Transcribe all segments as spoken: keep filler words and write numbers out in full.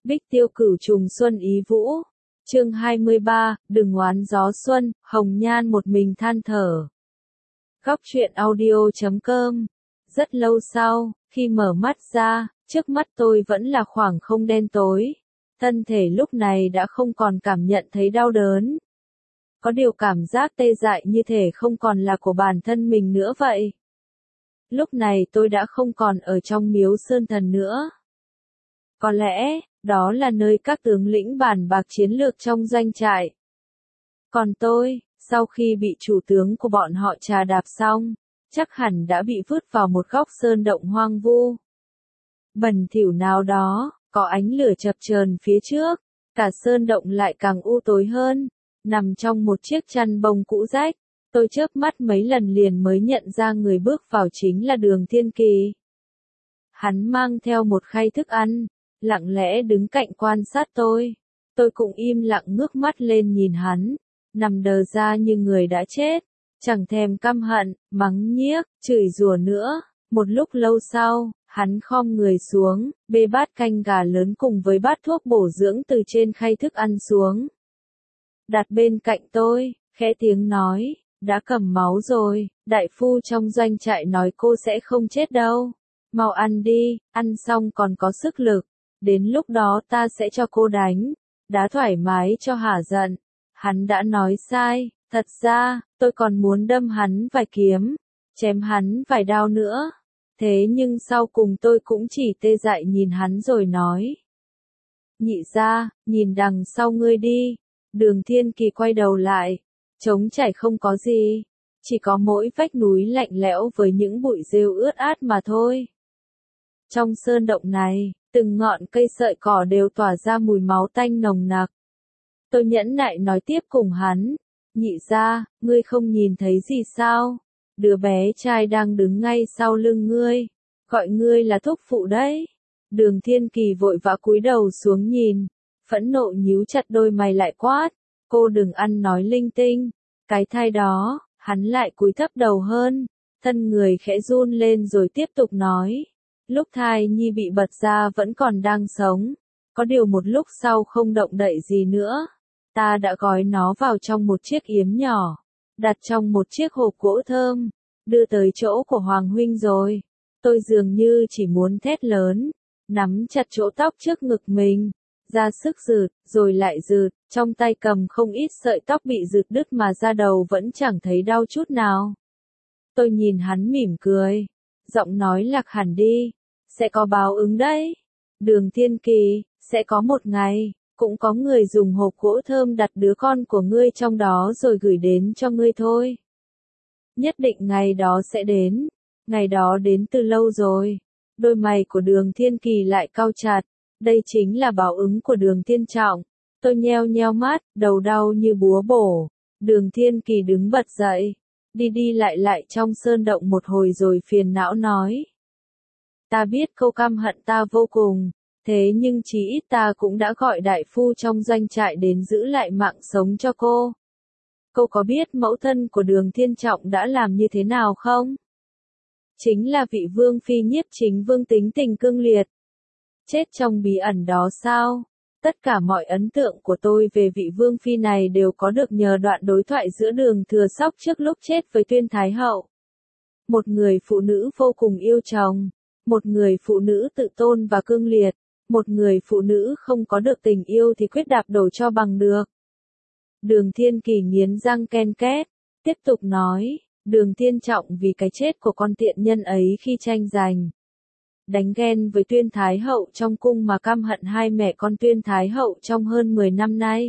Bích tiêu cửu trùng xuân ý vũ. Chương hai mươi ba, đừng oán gió xuân, Hồng Nhan một mình than thở. Góc truyện audio chấm com. Rất lâu sau, khi mở mắt ra, trước mắt tôi vẫn là khoảng không đen tối. Thân thể lúc này đã không còn cảm nhận thấy đau đớn. Có điều cảm giác tê dại như thể không còn là của bản thân mình nữa vậy. Lúc này tôi đã không còn ở trong miếu sơn thần nữa. Có lẽ, đó là nơi các tướng lĩnh bàn bạc chiến lược trong doanh trại. Còn tôi, sau khi bị chủ tướng của bọn họ trà đạp xong, chắc hẳn đã bị vứt vào một góc sơn động hoang vu. Bẩn thỉu nào đó, có ánh lửa chập chờn phía trước, cả sơn động lại càng u tối hơn, nằm trong một chiếc chăn bông cũ rách. Tôi chớp mắt mấy lần liền mới nhận ra người bước vào chính là Đường Thiên Kỳ. Hắn mang theo một khay thức ăn, lặng lẽ đứng cạnh quan sát tôi. Tôi cũng im lặng ngước mắt lên nhìn hắn, nằm đờ ra như người đã chết, chẳng thèm căm hận, mắng nhiếc, chửi rủa nữa. Một lúc lâu sau, hắn khom người xuống, bê bát canh gà lớn cùng với bát thuốc bổ dưỡng từ trên khay thức ăn xuống. Đặt bên cạnh tôi, khẽ tiếng nói, đã cầm máu rồi, đại phu trong doanh trại nói cô sẽ không chết đâu. Mau ăn đi, ăn xong còn có sức lực. Đến lúc đó ta sẽ cho cô đánh, đá thoải mái cho hả giận. Hắn đã nói sai, thật ra, tôi còn muốn đâm hắn vài kiếm, chém hắn vài đao nữa. Thế nhưng sau cùng tôi cũng chỉ tê dại nhìn hắn rồi nói. Nhị gia, nhìn đằng sau ngươi đi. Đường Thiên Kỳ quay đầu lại, trống trải không có gì, chỉ có mỗi vách núi lạnh lẽo với những bụi rêu ướt át mà thôi. Trong sơn động này, từng ngọn cây sợi cỏ đều tỏa ra mùi máu tanh nồng nặc. Tôi nhẫn nại nói tiếp cùng hắn, nhị gia, ngươi không nhìn thấy gì sao? Đứa bé trai đang đứng ngay sau lưng ngươi, gọi ngươi là thúc phụ đấy. Đường Thiên Kỳ vội vã cúi đầu xuống nhìn, phẫn nộ nhíu chặt đôi mày lại quát, cô đừng ăn nói linh tinh. Cái thai đó, hắn lại cúi thấp đầu hơn, thân người khẽ run lên rồi tiếp tục nói. Lúc thai nhi bị bật ra vẫn còn đang sống, có điều một lúc sau không động đậy gì nữa. Ta đã gói nó vào trong một chiếc yếm nhỏ, đặt trong một chiếc hộp gỗ thơm, đưa tới chỗ của Hoàng huynh rồi. Tôi dường như chỉ muốn thét lớn, nắm chặt chỗ tóc trước ngực mình, ra sức rượt, rồi lại rượt, trong tay cầm không ít sợi tóc bị rượt đứt mà da đầu vẫn chẳng thấy đau chút nào. Tôi nhìn hắn mỉm cười, giọng nói lạc hẳn đi, sẽ có báo ứng đấy. Đường Thiên Kỳ, sẽ có một ngày, cũng có người dùng hộp gỗ thơm đặt đứa con của ngươi trong đó rồi gửi đến cho ngươi thôi. Nhất định ngày đó sẽ đến, ngày đó đến từ lâu rồi. Đôi mày của Đường Thiên Kỳ lại cau chặt, đây chính là báo ứng của Đường Thiên Trọng. Tôi nheo nheo mắt, đầu đau như búa bổ. Đường Thiên Kỳ đứng bật dậy, đi đi lại lại trong sơn động một hồi rồi phiền não nói. Ta biết cô căm hận ta vô cùng, thế nhưng chí ít ta cũng đã gọi đại phu trong doanh trại đến giữ lại mạng sống cho cô. Cô có biết mẫu thân của Đường Thiên Trọng đã làm như thế nào không? Chính là vị vương phi Nhiếp Chính Vương tính tình cương liệt. Chết trong bí ẩn đó sao? Tất cả mọi ấn tượng của tôi về vị vương phi này đều có được nhờ đoạn đối thoại giữa Đường Thừa Sóc trước lúc chết với Tuyên Thái Hậu. Một người phụ nữ vô cùng yêu chồng, một người phụ nữ tự tôn và cương liệt, một người phụ nữ không có được tình yêu thì quyết đạp đổ cho bằng được. Đường Thiên Kỳ nghiến răng ken két, tiếp tục nói, Đường Thiên Trọng vì cái chết của con tiện nhân ấy khi tranh giành, đánh ghen với Tuyên Thái Hậu trong cung mà căm hận hai mẹ con Tuyên Thái Hậu trong hơn mười năm nay.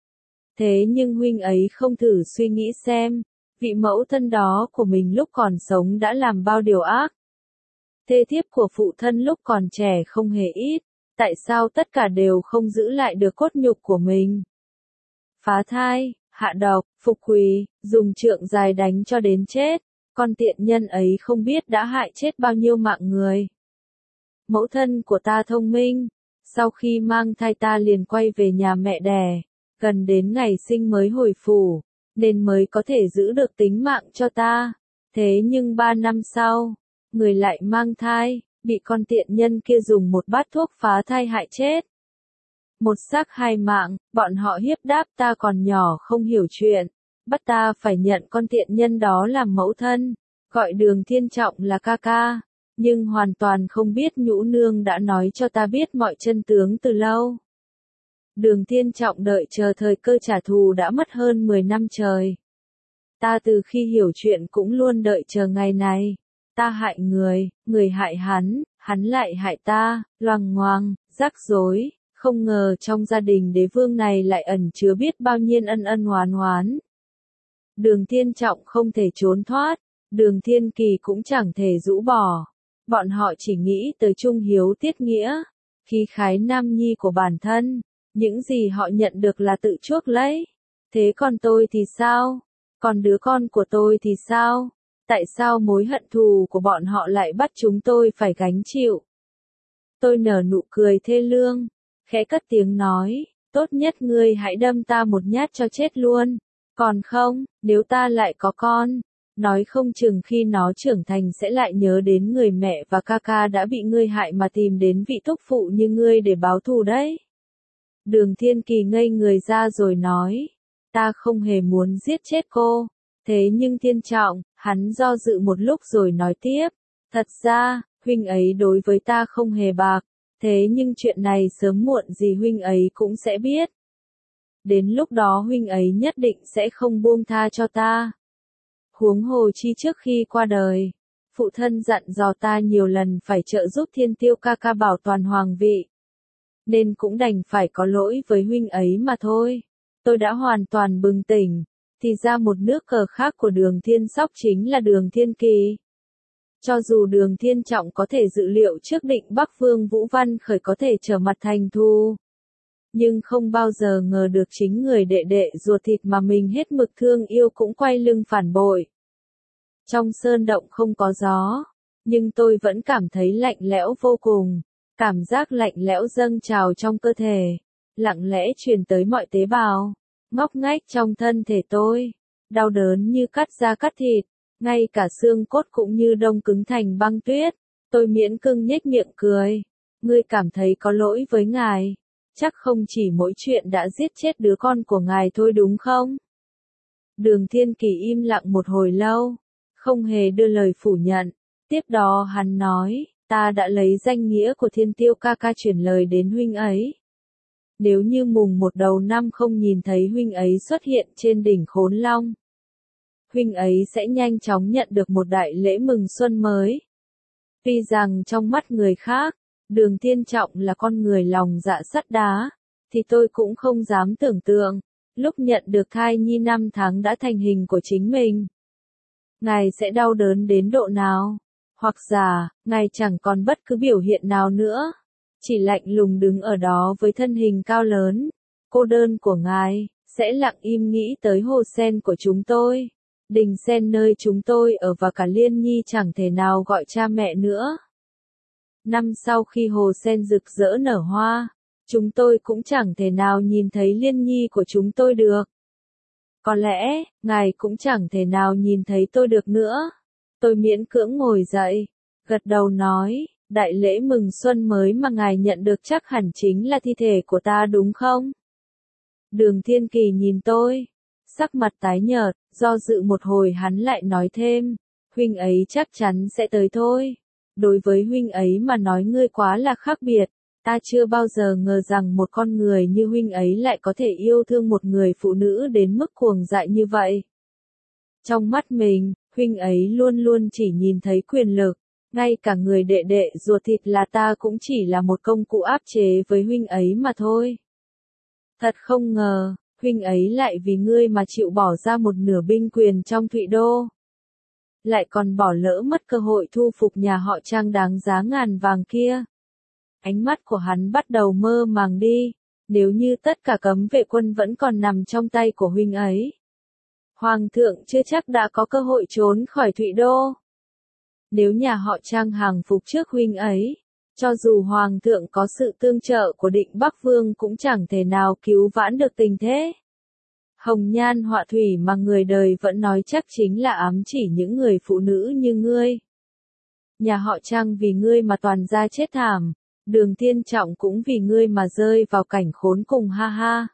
Thế nhưng huynh ấy không thử suy nghĩ xem, vị mẫu thân đó của mình lúc còn sống đã làm bao điều ác. Thê thiếp của phụ thân lúc còn trẻ không hề ít, tại sao tất cả đều không giữ lại được cốt nhục của mình? Phá thai, hạ độc, phục quỳ, dùng trượng dài đánh cho đến chết, con tiện nhân ấy không biết đã hại chết bao nhiêu mạng người. Mẫu thân của ta thông minh, sau khi mang thai ta liền quay về nhà mẹ đẻ, gần đến ngày sinh mới hồi phủ, nên mới có thể giữ được tính mạng cho ta. Thế nhưng ba năm sau, người lại mang thai, bị con tiện nhân kia dùng một bát thuốc phá thai hại chết. Một xác hai mạng, bọn họ hiếp đáp ta còn nhỏ không hiểu chuyện, bắt ta phải nhận con tiện nhân đó làm mẫu thân, gọi Đường Thiên Trọng là ca ca, nhưng hoàn toàn không biết Nhũ Nương đã nói cho ta biết mọi chân tướng từ lâu. Đường Thiên Trọng đợi chờ thời cơ trả thù đã mất hơn mười năm trời. Ta từ khi hiểu chuyện cũng luôn đợi chờ ngày này. Ta hại người, người hại hắn, hắn lại hại ta, loằng ngoằng, rắc rối, không ngờ trong gia đình đế vương này lại ẩn chứa biết bao nhiêu ân ân oán oán. Đường Thiên Trọng không thể trốn thoát, Đường Thiên Kỳ cũng chẳng thể rũ bỏ. Bọn họ chỉ nghĩ tới trung hiếu tiết nghĩa, khí khái nam nhi của bản thân, những gì họ nhận được là tự chuốc lấy. Thế còn tôi thì sao? Còn đứa con của tôi thì sao? Tại sao mối hận thù của bọn họ lại bắt chúng tôi phải gánh chịu? Tôi nở nụ cười thê lương, khẽ cất tiếng nói, tốt nhất ngươi hãy đâm ta một nhát cho chết luôn. Còn không, nếu ta lại có con, nói không chừng khi nó trưởng thành sẽ lại nhớ đến người mẹ và ca ca đã bị ngươi hại mà tìm đến vị thúc phụ như ngươi để báo thù đấy. Đường Thiên Kỳ ngây người ra rồi nói, ta không hề muốn giết chết cô. Thế nhưng Thiên Trọng, hắn do dự một lúc rồi nói tiếp, thật ra, huynh ấy đối với ta không hề bạc, thế nhưng chuyện này sớm muộn gì huynh ấy cũng sẽ biết. Đến lúc đó huynh ấy nhất định sẽ không buông tha cho ta. Huống hồ chi trước khi qua đời, phụ thân dặn dò ta nhiều lần phải trợ giúp Thiên Tiêu ca ca bảo toàn hoàng vị. Nên cũng đành phải có lỗi với huynh ấy mà thôi. Tôi đã hoàn toàn bừng tỉnh, thì ra một nước cờ khác của Đường Thiên Sóc chính là Đường Thiên Kỳ. Cho dù Đường Thiên Trọng có thể dự liệu trước định Bắc Vương Vũ Văn Khởi có thể trở mặt thành thù, nhưng không bao giờ ngờ được chính người đệ đệ ruột thịt mà mình hết mực thương yêu cũng quay lưng phản bội. Trong sơn động không có gió, nhưng tôi vẫn cảm thấy lạnh lẽo vô cùng, cảm giác lạnh lẽo dâng trào trong cơ thể, lặng lẽ truyền tới mọi tế bào, ngóc ngách trong thân thể tôi, đau đớn như cắt da cắt thịt, ngay cả xương cốt cũng như đông cứng thành băng tuyết. Tôi miễn cưỡng nhếch miệng cười, ngươi cảm thấy có lỗi với ngài, chắc không chỉ mỗi chuyện đã giết chết đứa con của ngài thôi đúng không? Đường Thiên Kỳ im lặng một hồi lâu, không hề đưa lời phủ nhận, tiếp đó hắn nói, ta đã lấy danh nghĩa của Thiên Tiêu ca ca chuyển lời đến huynh ấy. Nếu như mùng một đầu năm không nhìn thấy huynh ấy xuất hiện trên đỉnh Khốn Long, huynh ấy sẽ nhanh chóng nhận được một đại lễ mừng xuân mới. Tuy rằng trong mắt người khác, Đường Thiên Trọng là con người lòng dạ sắt đá, thì tôi cũng không dám tưởng tượng, lúc nhận được thai nhi năm tháng đã thành hình của chính mình, ngài sẽ đau đớn đến độ nào, hoặc giả, ngài chẳng còn bất cứ biểu hiện nào nữa, chỉ lạnh lùng đứng ở đó với thân hình cao lớn, cô đơn của ngài, sẽ lặng im nghĩ tới hồ sen của chúng tôi, đình sen nơi chúng tôi ở và cả Liên Nhi chẳng thể nào gọi cha mẹ nữa. Năm sau khi hồ sen rực rỡ nở hoa, chúng tôi cũng chẳng thể nào nhìn thấy Liên Nhi của chúng tôi được. Có lẽ, ngài cũng chẳng thể nào nhìn thấy tôi được nữa. Tôi miễn cưỡng ngồi dậy, gật đầu nói, đại lễ mừng xuân mới mà ngài nhận được chắc hẳn chính là thi thể của ta đúng không? Đường Thiên Kỳ nhìn tôi, sắc mặt tái nhợt, do dự một hồi hắn lại nói thêm, huynh ấy chắc chắn sẽ tới thôi. Đối với huynh ấy mà nói ngươi quá là khác biệt, ta chưa bao giờ ngờ rằng một con người như huynh ấy lại có thể yêu thương một người phụ nữ đến mức cuồng dại như vậy. Trong mắt mình, huynh ấy luôn luôn chỉ nhìn thấy quyền lực, ngay cả người đệ đệ ruột thịt là ta cũng chỉ là một công cụ áp chế với huynh ấy mà thôi. Thật không ngờ, huynh ấy lại vì ngươi mà chịu bỏ ra một nửa binh quyền trong Thụy Đô. Lại còn bỏ lỡ mất cơ hội thu phục nhà họ Trang đáng giá ngàn vàng kia. Ánh mắt của hắn bắt đầu mơ màng đi, nếu như tất cả cấm vệ quân vẫn còn nằm trong tay của huynh ấy. Hoàng thượng chưa chắc đã có cơ hội trốn khỏi Thụy Đô. Nếu nhà họ Trang hàng phục trước huynh ấy, cho dù Hoàng thượng có sự tương trợ của Định Bắc Vương cũng chẳng thể nào cứu vãn được tình thế. Hồng nhan họa thủy mà người đời vẫn nói chắc chính là ám chỉ những người phụ nữ như ngươi. Nhà họ Trang vì ngươi mà toàn ra chết thảm, Đường Thiên Trọng cũng vì ngươi mà rơi vào cảnh khốn cùng ha ha.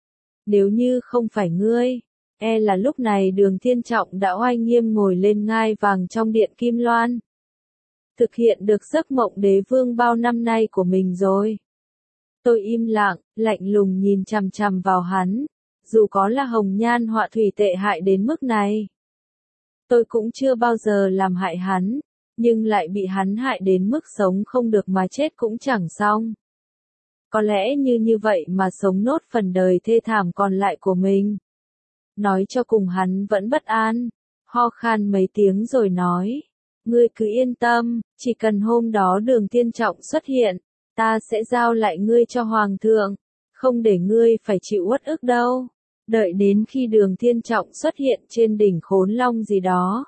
Nếu như không phải ngươi, e là lúc này Đường Thiên Trọng đã oai nghiêm ngồi lên ngai vàng trong điện Kim Loan. Thực hiện được giấc mộng đế vương bao năm nay của mình rồi. Tôi im lặng, lạnh lùng nhìn chằm chằm vào hắn, dù có là hồng nhan họa thủy tệ hại đến mức này. Tôi cũng chưa bao giờ làm hại hắn, nhưng lại bị hắn hại đến mức sống không được mà chết cũng chẳng xong. Có lẽ như như vậy mà sống nốt phần đời thê thảm còn lại của mình. Nói cho cùng hắn vẫn bất an, ho khan mấy tiếng rồi nói, ngươi cứ yên tâm, chỉ cần hôm đó Đường Thiên Trọng xuất hiện, ta sẽ giao lại ngươi cho Hoàng thượng, không để ngươi phải chịu uất ức đâu. Đợi đến khi Đường Thiên Trọng xuất hiện trên đỉnh Khốn Long gì đó.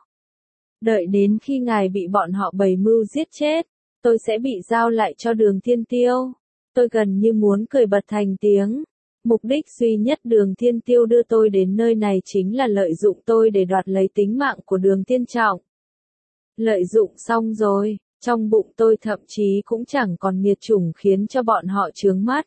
Đợi đến khi ngài bị bọn họ bày mưu giết chết, tôi sẽ bị giao lại cho Đường Thiên Tiêu. Tôi gần như muốn cười bật thành tiếng. Mục đích duy nhất Đường Thiên Tiêu đưa tôi đến nơi này chính là lợi dụng tôi để đoạt lấy tính mạng của Đường Thiên Trọng. Lợi dụng xong rồi, trong bụng tôi thậm chí cũng chẳng còn nghiệt chủng khiến cho bọn họ chướng mắt.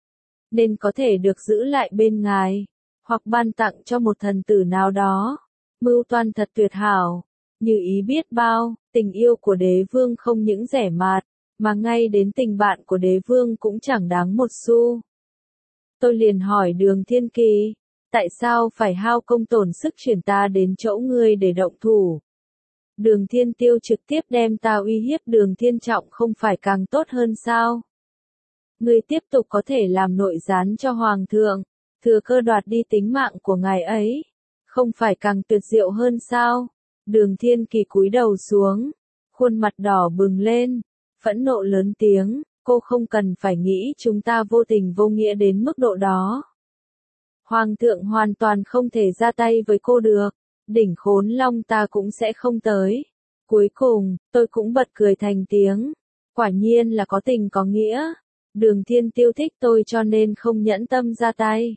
Nên có thể được giữ lại bên ngài, hoặc ban tặng cho một thần tử nào đó. Mưu toan thật tuyệt hảo, như ý biết bao, tình yêu của đế vương không những rẻ mạt, mà ngay đến tình bạn của đế vương cũng chẳng đáng một xu. Tôi liền hỏi Đường Thiên Kỳ, tại sao phải hao công tổn sức chuyển ta đến chỗ ngươi để động thủ? Đường Thiên Tiêu trực tiếp đem ta uy hiếp Đường Thiên Trọng không phải càng tốt hơn sao? Ngươi tiếp tục có thể làm nội gián cho Hoàng thượng, thừa cơ đoạt đi tính mạng của ngài ấy, không phải càng tuyệt diệu hơn sao? Đường Thiên Kỳ cúi đầu xuống, khuôn mặt đỏ bừng lên, phẫn nộ lớn tiếng, cô không cần phải nghĩ chúng ta vô tình vô nghĩa đến mức độ đó. Hoàng thượng hoàn toàn không thể ra tay với cô được, đỉnh Khốn Long ta cũng sẽ không tới. Cuối cùng, tôi cũng bật cười thành tiếng, quả nhiên là có tình có nghĩa. Đường Thiên Tiêu thích tôi cho nên không nhẫn tâm ra tay.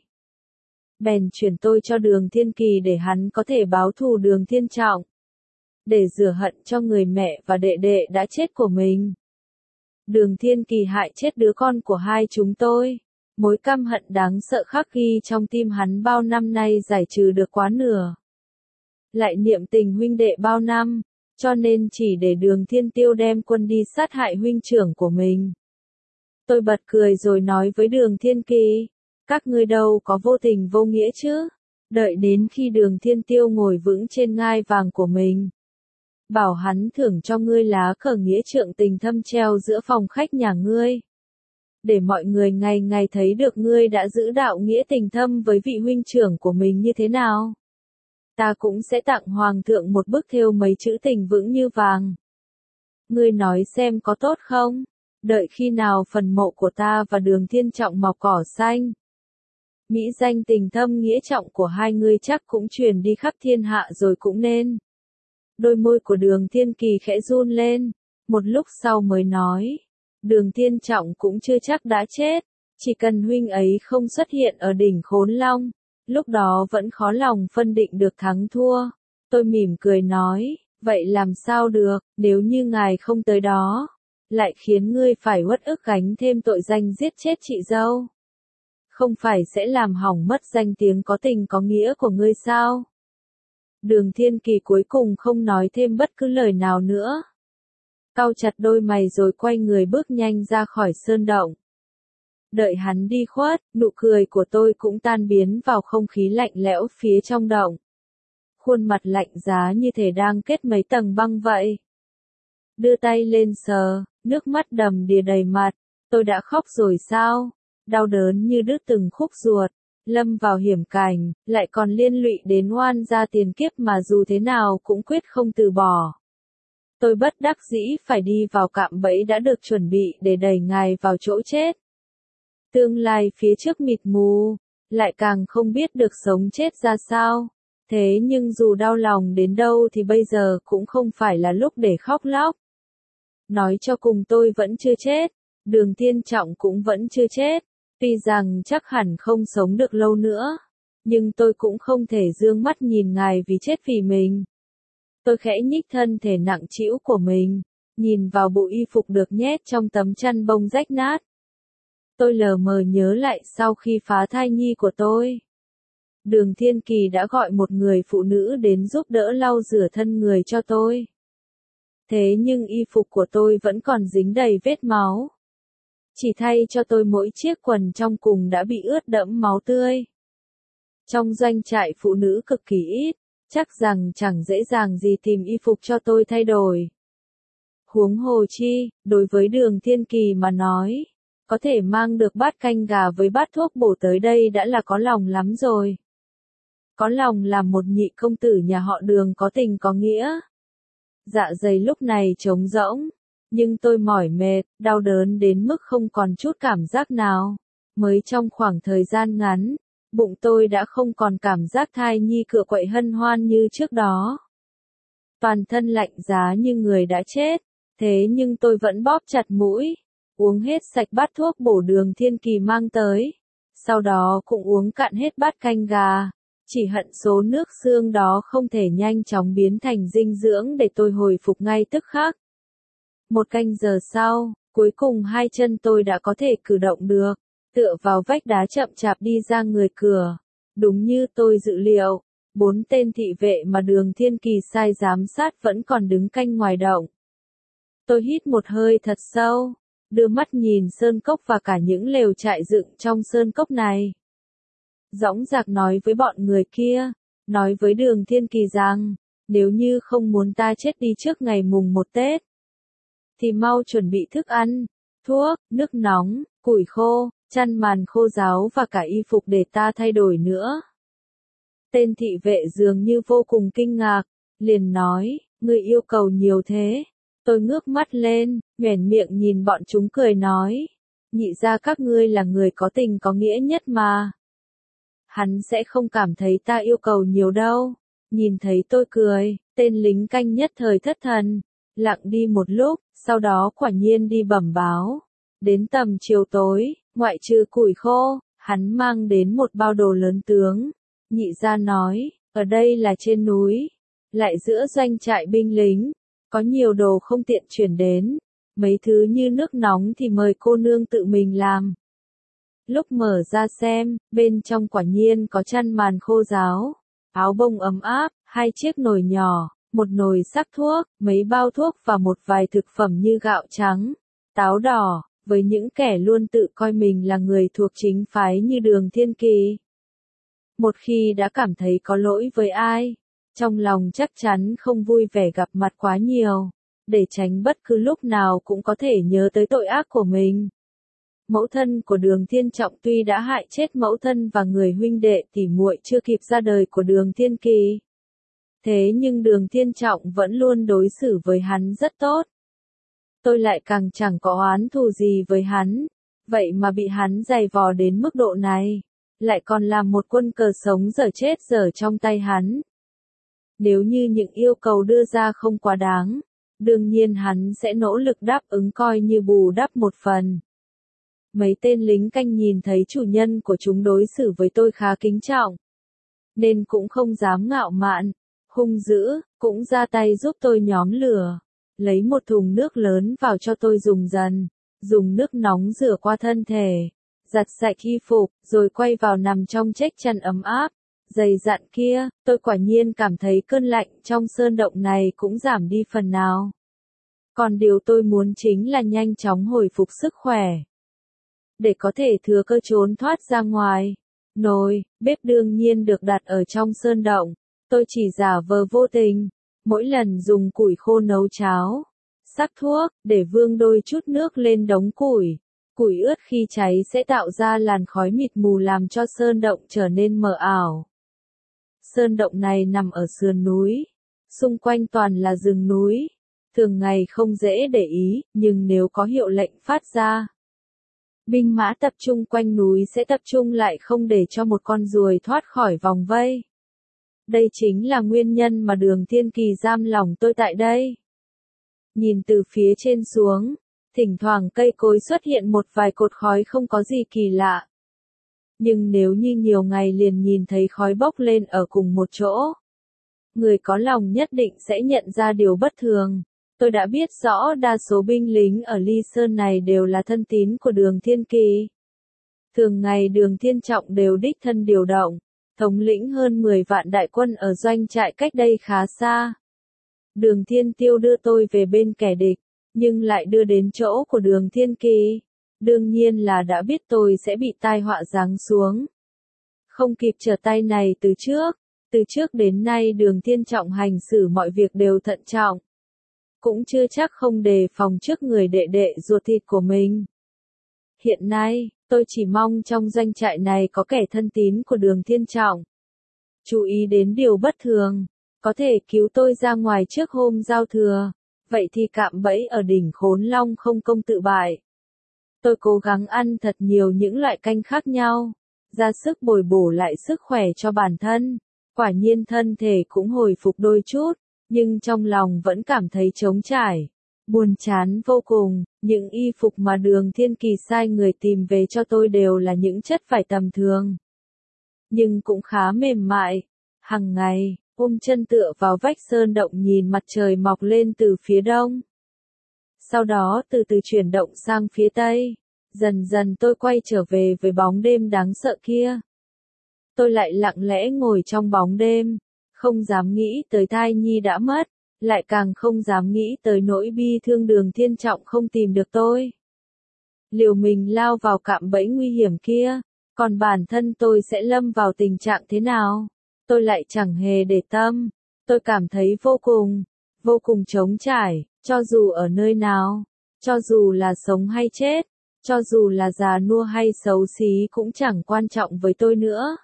Bèn chuyển tôi cho Đường Thiên Kỳ để hắn có thể báo thù Đường Thiên Trọng. Để rửa hận cho người mẹ và đệ đệ đã chết của mình. Đường Thiên Kỳ hại chết đứa con của hai chúng tôi. Mối căm hận đáng sợ khắc ghi trong tim hắn bao năm nay giải trừ được quá nửa. Lại niệm tình huynh đệ bao năm, cho nên chỉ để Đường Thiên Tiêu đem quân đi sát hại huynh trưởng của mình. Tôi bật cười rồi nói với Đường Thiên Kỳ, các ngươi đâu có vô tình vô nghĩa chứ. Đợi đến khi Đường Thiên Tiêu ngồi vững trên ngai vàng của mình, bảo hắn thưởng cho ngươi lá cờ nghĩa trượng tình thâm treo giữa phòng khách nhà ngươi. Để mọi người ngày ngày thấy được ngươi đã giữ đạo nghĩa tình thâm với vị huynh trưởng của mình như thế nào. Ta cũng sẽ tặng Hoàng thượng một bức thêu mấy chữ tình vững như vàng. Ngươi nói xem có tốt không? Đợi khi nào phần mộ của ta và Đường Thiên Trọng mọc cỏ xanh. Mỹ danh tình thâm nghĩa trọng của hai ngươi chắc cũng truyền đi khắp thiên hạ rồi cũng nên. Đôi môi của Đường Thiên Kỳ khẽ run lên, một lúc sau mới nói, Đường Thiên Trọng cũng chưa chắc đã chết, chỉ cần huynh ấy không xuất hiện ở đỉnh Khốn Long, lúc đó vẫn khó lòng phân định được thắng thua. Tôi mỉm cười nói, vậy làm sao được, nếu như ngài không tới đó, lại khiến ngươi phải uất ức gánh thêm tội danh giết chết chị dâu. Không phải sẽ làm hỏng mất danh tiếng có tình có nghĩa của ngươi sao? Đường Thiên Kỳ cuối cùng không nói thêm bất cứ lời nào nữa. Cau chặt đôi mày rồi quay người bước nhanh ra khỏi sơn động. Đợi hắn đi khuất, nụ cười của tôi cũng tan biến vào không khí lạnh lẽo phía trong động. Khuôn mặt lạnh giá như thể đang kết mấy tầng băng vậy. Đưa tay lên sờ, nước mắt đầm đìa đầy mặt. Tôi đã khóc rồi sao? Đau đớn như đứt từng khúc ruột. Lâm vào hiểm cảnh, lại còn liên lụy đến oan gia tiền kiếp mà dù thế nào cũng quyết không từ bỏ. Tôi bất đắc dĩ phải đi vào cạm bẫy đã được chuẩn bị để đẩy ngài vào chỗ chết. Tương lai phía trước mịt mù, lại càng không biết được sống chết ra sao. Thế nhưng dù đau lòng đến đâu thì bây giờ cũng không phải là lúc để khóc lóc. Nói cho cùng tôi vẫn chưa chết, Đường Thiên Trọng cũng vẫn chưa chết. Tuy rằng chắc hẳn không sống được lâu nữa, nhưng tôi cũng không thể dương mắt nhìn ngài vì chết vì mình. Tôi khẽ nhích thân thể nặng trĩu của mình, nhìn vào bộ y phục được nhét trong tấm chăn bông rách nát. Tôi lờ mờ nhớ lại sau khi phá thai nhi của tôi. Đường Thiên Kỳ đã gọi một người phụ nữ đến giúp đỡ lau rửa thân người cho tôi. Thế nhưng y phục của tôi vẫn còn dính đầy vết máu. Chỉ thay cho tôi mỗi chiếc quần trong cùng đã bị ướt đẫm máu tươi. Trong doanh trại phụ nữ cực kỳ ít, chắc rằng chẳng dễ dàng gì tìm y phục cho tôi thay đổi. Huống hồ chi, đối với Đường Thiên Kỳ mà nói, có thể mang được bát canh gà với bát thuốc bổ tới đây đã là có lòng lắm rồi. Có lòng làm một nhị công tử nhà họ Đường có tình có nghĩa. Dạ dày lúc này trống rỗng, nhưng tôi mỏi mệt, đau đớn đến mức không còn chút cảm giác nào. Mới trong khoảng thời gian ngắn, bụng tôi đã không còn cảm giác thai nhi cựa quậy hân hoan như trước đó. Toàn thân lạnh giá như người đã chết, thế nhưng tôi vẫn bóp chặt mũi, uống hết sạch bát thuốc bổ Đường Thiên Kỳ mang tới. Sau đó cũng uống cạn hết bát canh gà. Chỉ hận số nước xương đó không thể nhanh chóng biến thành dinh dưỡng để tôi hồi phục ngay tức khắc. Một canh giờ sau, cuối cùng hai chân tôi đã có thể cử động được, tựa vào vách đá chậm chạp đi ra người cửa. Đúng như tôi dự liệu, bốn tên thị vệ mà Đường Thiên Kỳ sai giám sát vẫn còn đứng canh ngoài động. Tôi hít một hơi thật sâu, đưa mắt nhìn sơn cốc và cả những lều trại dựng trong sơn cốc này. Dõng dạc nói với bọn người kia, nói với Đường Thiên Kỳ rằng, nếu như không muốn ta chết đi trước ngày mùng một Tết, thì mau chuẩn bị thức ăn, thuốc, nước nóng, củi khô, chăn màn khô ráo và cả y phục để ta thay đổi nữa. Tên thị vệ dường như vô cùng kinh ngạc, liền nói, ngươi yêu cầu nhiều thế. Tôi ngước mắt lên, nhoẻn miệng nhìn bọn chúng cười nói, nhị ra các ngươi là người có tình có nghĩa nhất mà. Hắn sẽ không cảm thấy ta yêu cầu nhiều đâu. Nhìn thấy tôi cười, tên lính canh nhất thời thất thần, lặng đi một lúc, sau đó quả nhiên đi bẩm báo. Đến tầm chiều tối, ngoại trừ củi khô, hắn mang đến một bao đồ lớn tướng. Nhị gia nói, ở đây là trên núi, lại giữa doanh trại binh lính, có nhiều đồ không tiện chuyển đến. Mấy thứ như nước nóng thì mời cô nương tự mình làm. Lúc mở ra xem, bên trong quả nhiên có chăn màn khô ráo, áo bông ấm áp, hai chiếc nồi nhỏ, một nồi sắc thuốc, mấy bao thuốc và một vài thực phẩm như gạo trắng, táo đỏ, với những kẻ luôn tự coi mình là người thuộc chính phái như Đường Thiên Kỳ. Một khi đã cảm thấy có lỗi với ai, trong lòng chắc chắn không vui vẻ gặp mặt quá nhiều, để tránh bất cứ lúc nào cũng có thể nhớ tới tội ác của mình. Mẫu thân của Đường Thiên Trọng tuy đã hại chết mẫu thân và người huynh đệ tỉ muội chưa kịp ra đời của Đường Thiên Kỳ. Thế nhưng Đường Thiên Trọng vẫn luôn đối xử với hắn rất tốt. Tôi lại càng chẳng có oán thù gì với hắn, vậy mà bị hắn giày vò đến mức độ này, lại còn làm một quân cờ sống dở chết dở trong tay hắn. Nếu như những yêu cầu đưa ra không quá đáng, đương nhiên hắn sẽ nỗ lực đáp ứng coi như bù đắp một phần. Mấy tên lính canh nhìn thấy chủ nhân của chúng đối xử với tôi khá kính trọng, nên cũng không dám ngạo mạn, hung dữ, cũng ra tay giúp tôi nhóm lửa, lấy một thùng nước lớn vào cho tôi dùng dần, dùng nước nóng rửa qua thân thể, giặt sạch y phục, rồi quay vào nằm trong chiếc chăn ấm áp, dày dặn kia. Tôi quả nhiên cảm thấy cơn lạnh trong sơn động này cũng giảm đi phần nào. Còn điều tôi muốn chính là nhanh chóng hồi phục sức khỏe, để có thể thừa cơ trốn thoát ra ngoài. Nồi, bếp đương nhiên được đặt ở trong sơn động, tôi chỉ giả vờ vô tình, mỗi lần dùng củi khô nấu cháo, sắc thuốc, để vương đôi chút nước lên đống củi. Củi ướt khi cháy sẽ tạo ra làn khói mịt mù làm cho sơn động trở nên mờ ảo. Sơn động này nằm ở sườn núi, xung quanh toàn là rừng núi, thường ngày không dễ để ý, nhưng nếu có hiệu lệnh phát ra, binh mã tập trung quanh núi sẽ tập trung lại không để cho một con ruồi thoát khỏi vòng vây. Đây chính là nguyên nhân mà Đường Thiên Kỳ giam lòng tôi tại đây. Nhìn từ phía trên xuống, thỉnh thoảng cây cối xuất hiện một vài cột khói không có gì kỳ lạ. Nhưng nếu như nhiều ngày liền nhìn thấy khói bốc lên ở cùng một chỗ, người có lòng nhất định sẽ nhận ra điều bất thường. Tôi đã biết rõ đa số binh lính ở Ly Sơn này đều là thân tín của Đường Thiên Kỳ. Thường ngày Đường Thiên Trọng đều đích thân điều động, thống lĩnh hơn mười vạn đại quân ở doanh trại cách đây khá xa. Đường Thiên Tiêu đưa tôi về bên kẻ địch, nhưng lại đưa đến chỗ của Đường Thiên Kỳ. Đương nhiên là đã biết tôi sẽ bị tai họa giáng xuống. Không kịp trở tay này từ trước, từ trước đến nay Đường Thiên Trọng hành xử mọi việc đều thận trọng. Cũng chưa chắc không đề phòng trước người đệ đệ ruột thịt của mình. Hiện nay, tôi chỉ mong trong doanh trại này có kẻ thân tín của Đường Thiên Trọng. Chú ý đến điều bất thường, có thể cứu tôi ra ngoài trước hôm giao thừa, vậy thì cạm bẫy ở đỉnh Khốn Long không công tự bại. Tôi cố gắng ăn thật nhiều những loại canh khác nhau, ra sức bồi bổ lại sức khỏe cho bản thân. Quả nhiên thân thể cũng hồi phục đôi chút, nhưng trong lòng vẫn cảm thấy trống trải, buồn chán vô cùng. Những y phục mà Đường Thiên Kỳ sai người tìm về cho tôi đều là những chất vải tầm thường, nhưng cũng khá mềm mại. Hằng ngày, ôm chân tựa vào vách sơn động nhìn mặt trời mọc lên từ phía đông. Sau đó từ từ chuyển động sang phía tây. Dần dần tôi quay trở về với bóng đêm đáng sợ kia. Tôi lại lặng lẽ ngồi trong bóng đêm, không dám nghĩ tới thai nhi đã mất, lại càng không dám nghĩ tới nỗi bi thương Đường Thiên Trọng không tìm được tôi. Liều mình lao vào cạm bẫy nguy hiểm kia, còn bản thân tôi sẽ lâm vào tình trạng thế nào? Tôi lại chẳng hề để tâm. Tôi cảm thấy vô cùng, vô cùng trống trải, cho dù ở nơi nào, cho dù là sống hay chết, cho dù là già nua hay xấu xí cũng chẳng quan trọng với tôi nữa.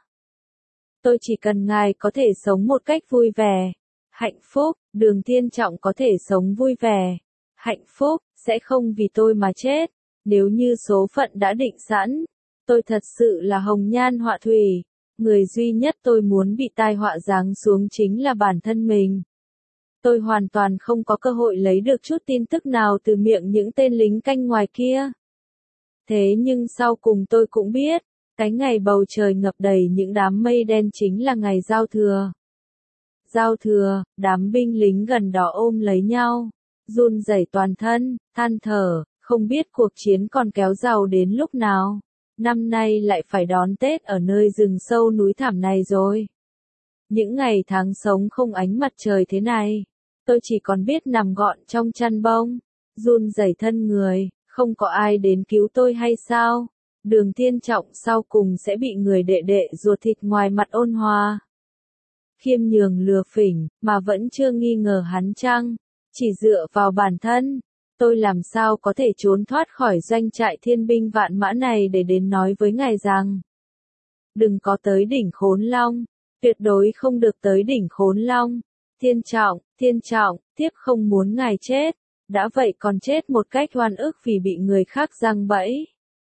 Tôi chỉ cần ngài có thể sống một cách vui vẻ, hạnh phúc. Đường Thiên Trọng có thể sống vui vẻ, hạnh phúc, sẽ không vì tôi mà chết. Nếu như số phận đã định sẵn, tôi thật sự là hồng nhan họa thủy. Người duy nhất tôi muốn bị tai họa giáng xuống chính là bản thân mình. Tôi hoàn toàn không có cơ hội lấy được chút tin tức nào từ miệng những tên lính canh ngoài kia. Thế nhưng sau cùng tôi cũng biết, cái ngày bầu trời ngập đầy những đám mây đen chính là ngày giao thừa. Giao thừa, đám binh lính gần đó ôm lấy nhau, run rẩy toàn thân, than thở, không biết cuộc chiến còn kéo dài đến lúc nào. Năm nay lại phải đón Tết ở nơi rừng sâu núi thẳm này rồi. Những ngày tháng sống không ánh mặt trời thế này, tôi chỉ còn biết nằm gọn trong chăn bông, run rẩy thân người, không có ai đến cứu tôi hay sao? Đường Thiên Trọng sau cùng sẽ bị người đệ đệ ruột thịt ngoài mặt ôn hòa, khiêm nhường lừa phỉnh, mà vẫn chưa nghi ngờ hắn chăng? Chỉ dựa vào bản thân, tôi làm sao có thể trốn thoát khỏi doanh trại thiên binh vạn mã này để đến nói với ngài rằng đừng có tới đỉnh Khốn Long, tuyệt đối không được tới đỉnh Khốn Long. Thiên Trọng, Thiên Trọng, tiếp không muốn ngài chết, đã vậy còn chết một cách oan ức vì bị người khác giăng bẫy.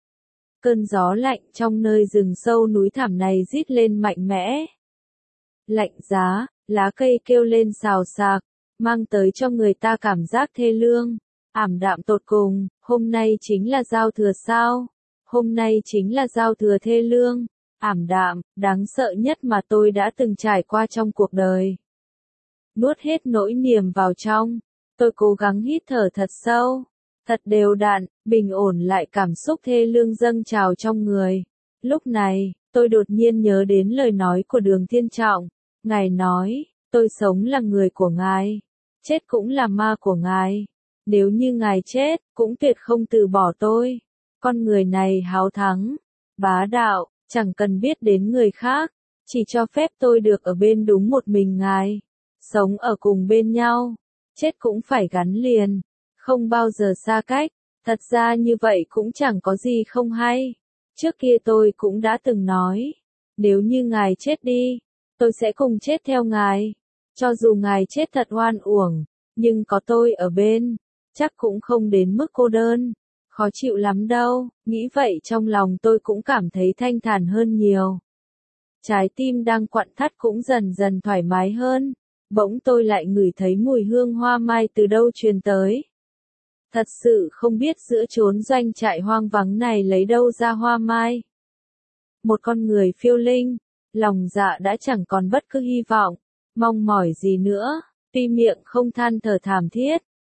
Cơn gió lạnh trong nơi rừng sâu núi thẳm này rít lên mạnh mẽ. Lạnh giá, lá cây kêu lên xào xạc, mang tới cho người ta cảm giác thê lương, ảm đạm tột cùng. Hôm nay chính là giao thừa sao? Hôm nay chính là giao thừa thê lương, ảm đạm, đáng sợ nhất mà tôi đã từng trải qua trong cuộc đời. Nuốt hết nỗi niềm vào trong, tôi cố gắng hít thở thật sâu, thật đều đặn, bình ổn lại cảm xúc thê lương dâng trào trong người. Lúc này, tôi đột nhiên nhớ đến lời nói của Đường Thiên Trọng. Ngài nói, tôi sống là người của ngài, chết cũng là ma của ngài. Nếu như ngài chết, cũng tuyệt không từ bỏ tôi. Con người này háo thắng, bá đạo, chẳng cần biết đến người khác, chỉ cho phép tôi được ở bên đúng một mình ngài. Sống ở cùng bên nhau, chết cũng phải gắn liền, không bao giờ xa cách. Thật ra như vậy cũng chẳng có gì không hay. Trước kia tôi cũng đã từng nói, nếu như ngài chết đi, tôi sẽ cùng chết theo ngài. Cho dù ngài chết thật oan uổng, nhưng có tôi ở bên, chắc cũng không đến mức cô đơn, khó chịu lắm đâu. Nghĩ vậy trong lòng tôi cũng cảm thấy thanh thản hơn nhiều. Trái tim đang quặn thắt cũng dần dần thoải mái hơn. Bỗng tôi lại ngửi thấy mùi hương hoa mai từ đâu truyền tới. Thật sự không biết giữa chốn doanh trại hoang vắng này lấy đâu ra hoa mai. Một con người phiêu linh, lòng dạ đã chẳng còn bất cứ hy vọng, mong mỏi gì nữa, tuy miệng không than thở thảm thiết,